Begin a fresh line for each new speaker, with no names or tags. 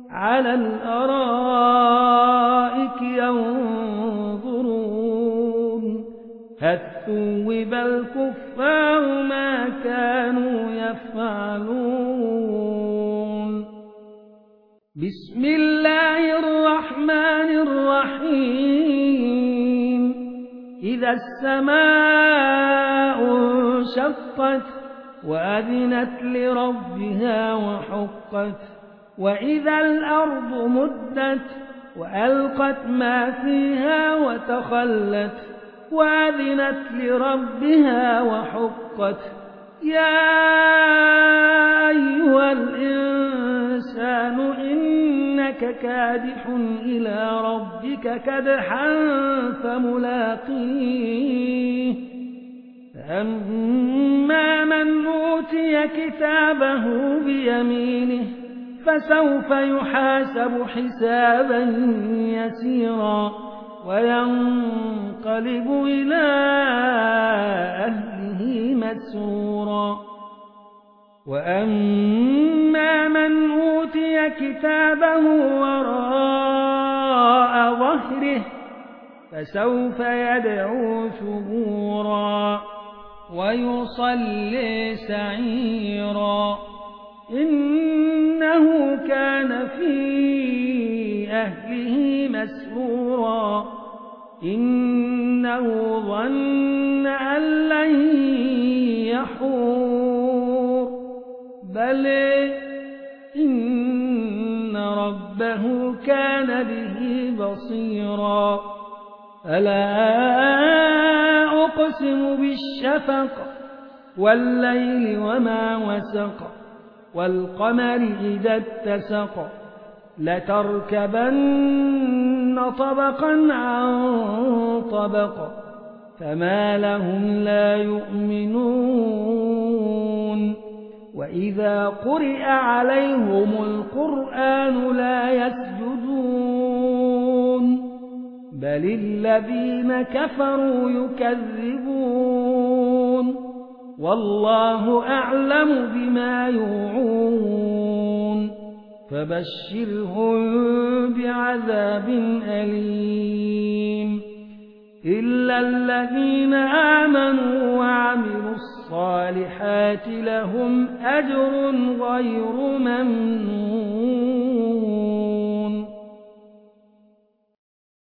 على الأرائك ينظرون هل ثوب الكفار ما كانوا يفعلون بسم الله الرحمن الرحيم إذا السماء انشقت وأذنت لربها وحقت وإذا الأرض مدت وألقت ما فيها وتخلت وأذنت لربها وحقت يا أيها الإنسان إنك كادح إلى ربك كدحا فملاقيه فأما من أوتي كتابه بيمينه فسوف يحاسب حسابا يسيرا وينقلب إلى أهله مسرورا وأما من أوتي كتابه وراء ظهره فسوف يدعو ثبورا ويصلي سعيرا إنه كان في أهله مسرورا إنه ظن أن لن يحور بل إن ربه كان به بصيرا ألا أقسم بالشفق والليل وما وسق والقمر إذا اتسق لتركبن طبقا عن طبق فما لهم لا يؤمنون وإذا قرئ عليهم القرآن لا يسجدون بل الذين كفروا يكذبون والله أعلم بما يوعون فبشرهم بعذاب أليم إلا الذين آمنوا وعملوا الصالحات لهم أجر غير ممنون